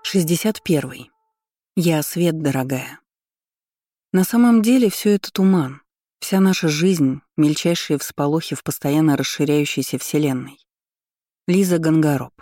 61. Я свет, дорогая. На самом деле все это туман. Вся наша жизнь — мельчайшие всполохи в постоянно расширяющейся Вселенной. Лиза Гонгароб.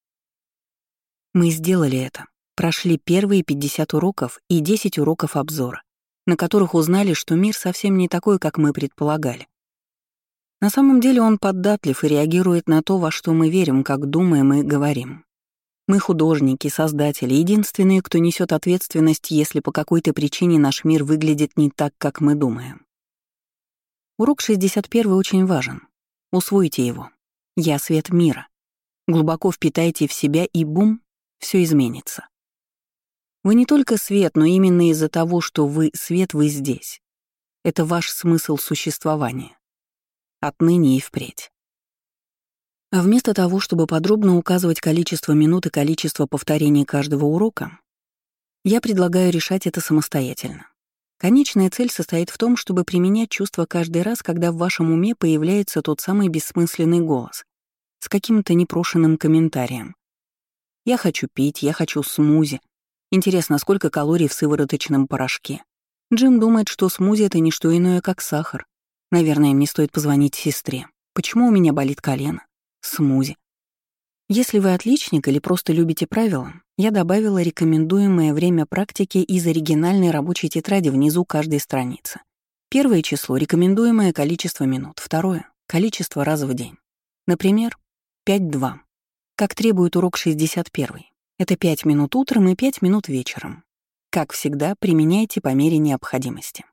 Мы сделали это. Прошли первые 50 уроков и 10 уроков обзора, на которых узнали, что мир совсем не такой, как мы предполагали. На самом деле он поддатлив и реагирует на то, во что мы верим, как думаем и говорим. Мы художники, создатели, единственные, кто несет ответственность, если по какой-то причине наш мир выглядит не так, как мы думаем. Урок 61 очень важен. Усвойте его. Я свет мира. Глубоко впитайте в себя, и бум, все изменится. Вы не только свет, но именно из-за того, что вы свет, вы здесь. Это ваш смысл существования. Отныне и впредь. А вместо того, чтобы подробно указывать количество минут и количество повторений каждого урока, я предлагаю решать это самостоятельно. Конечная цель состоит в том, чтобы применять чувство каждый раз, когда в вашем уме появляется тот самый бессмысленный голос с каким-то непрошенным комментарием. «Я хочу пить», «Я хочу смузи». Интересно, сколько калорий в сывороточном порошке? Джим думает, что смузи — это не что иное, как сахар. Наверное, мне стоит позвонить сестре. Почему у меня болит колено? Смузи. Если вы отличник или просто любите правила, я добавила рекомендуемое время практики из оригинальной рабочей тетради внизу каждой страницы. Первое число — рекомендуемое количество минут, второе — количество раз в день. Например, 5-2, как требует урок 61. Это 5 минут утром и 5 минут вечером. Как всегда, применяйте по мере необходимости.